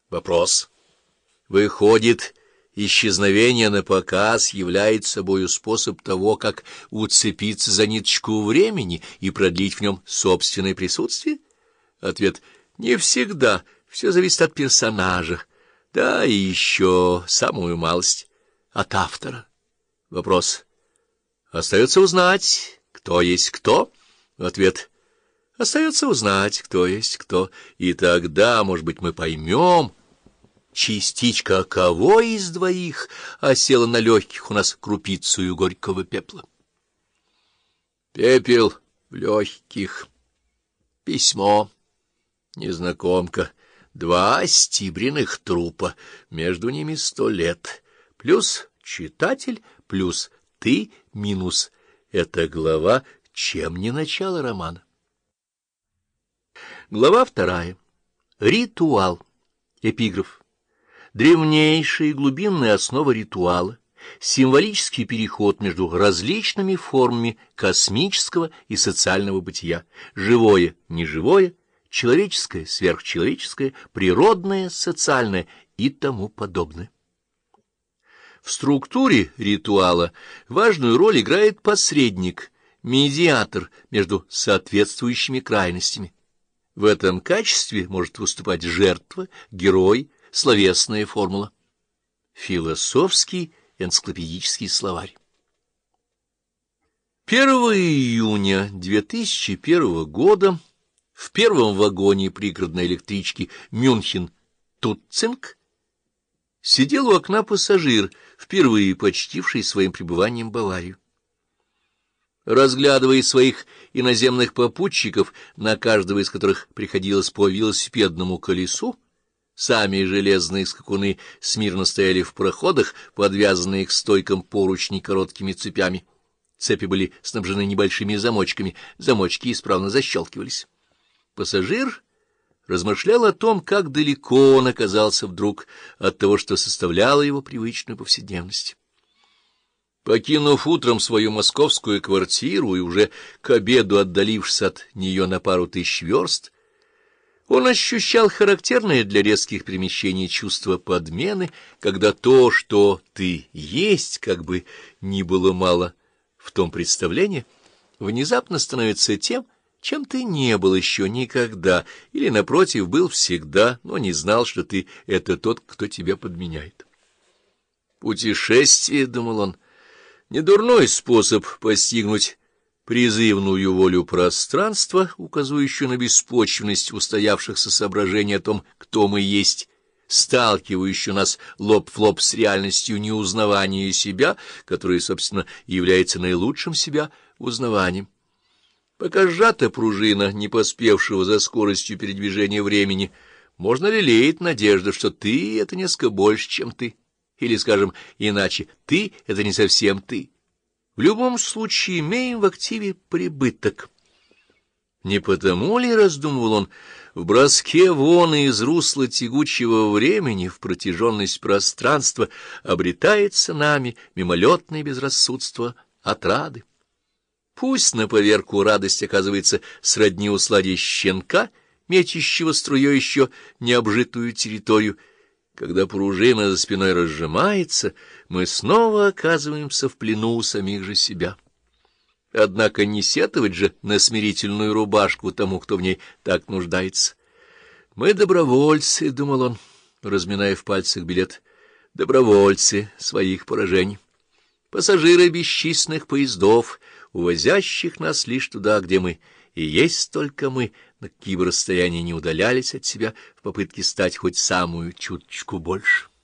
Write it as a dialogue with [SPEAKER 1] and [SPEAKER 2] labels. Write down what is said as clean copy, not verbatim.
[SPEAKER 1] Вопрос. Выходит, исчезновение на показ является собою способ того, как уцепиться за ниточку времени и продлить в нем собственное присутствие? Ответ. Не всегда. Все зависит от персонажа. Да, и еще самую малость от автора. Вопрос. Остается узнать, кто есть кто? Ответ. Остается узнать, кто есть кто. И тогда, может быть, мы поймем, частичка кого из двоих осела на легких у нас крупицею горького пепла. Пепел в легких. Письмо. Незнакомка. 2 стибренных трупа. Между ними 100 лет. Плюс читатель, плюс ты, минус. Эта глава, чем не начало романа. Глава 2. Ритуал. Эпиграф. Древнейшая и глубинная основа ритуала, символический переход между различными формами космического и социального бытия, живое, неживое, человеческое, сверхчеловеческое, природное, социальное и тому подобное. В структуре ритуала важную роль играет посредник, медиатор между соответствующими крайностями. В этом качестве может выступать жертва, герой, словесная формула. Философский энциклопедический словарь. 1 июня 2001 года в первом вагоне пригородной электрички Мюнхен-Тутцинг сидел у окна пассажир, впервые почтивший своим пребыванием Баварию. Разглядывая своих иноземных попутчиков, на каждого из которых приходилось по велосипедному колесу, сами железные скакуны смирно стояли в проходах, подвязанные к стойкам поручни короткими цепями. Цепи были снабжены небольшими замочками, замочки исправно защелкивались. Пассажир размышлял о том, как далеко он оказался вдруг от того, что составляло его привычную повседневность. Покинув утром свою московскую квартиру и уже к обеду отдалившись от нее на пару тысяч верст, он ощущал характерное для резких перемещений чувство подмены, когда то, что ты есть, как бы ни было мало в том представлении, внезапно становится тем, чем ты не был еще никогда, или, напротив, был всегда, но не знал, что ты — это тот, кто тебя подменяет. Путешествие, — думал он, — недурной способ постигнуть призывную волю пространства, указывающую на беспочвенность устоявшихся соображений о том, кто мы есть, сталкивающую нас лоб в лоб с реальностью неузнавания себя, которое, собственно, является наилучшим себя узнаванием. Пока сжата пружина, не поспевшего за скоростью передвижения времени, можно лелеять надежду, что ты — это несколько больше, чем ты. Или, скажем иначе, ты — это не совсем ты. В любом случае имеем в активе прибыток. Не потому ли, раздумывал он, в броске вон из русла тягучего времени в протяженность пространства обретается нами мимолетное безрассудство отрады? Пусть на поверку радость оказывается сродни усладе щенка, мечущего струей еще необжитую территорию. Когда пружина за спиной разжимается, мы снова оказываемся в плену у самих же себя. Однако не сетовать же на смирительную рубашку тому, кто в ней так нуждается. Мы добровольцы, — думал он, разминая в пальцах билет, — добровольцы своих поражений, пассажиры бесчисленных поездов, увозящих нас лишь туда, где мы, и есть только мы, на какие бы расстояния не удалялись от себя в попытке стать хоть самую чуточку больше.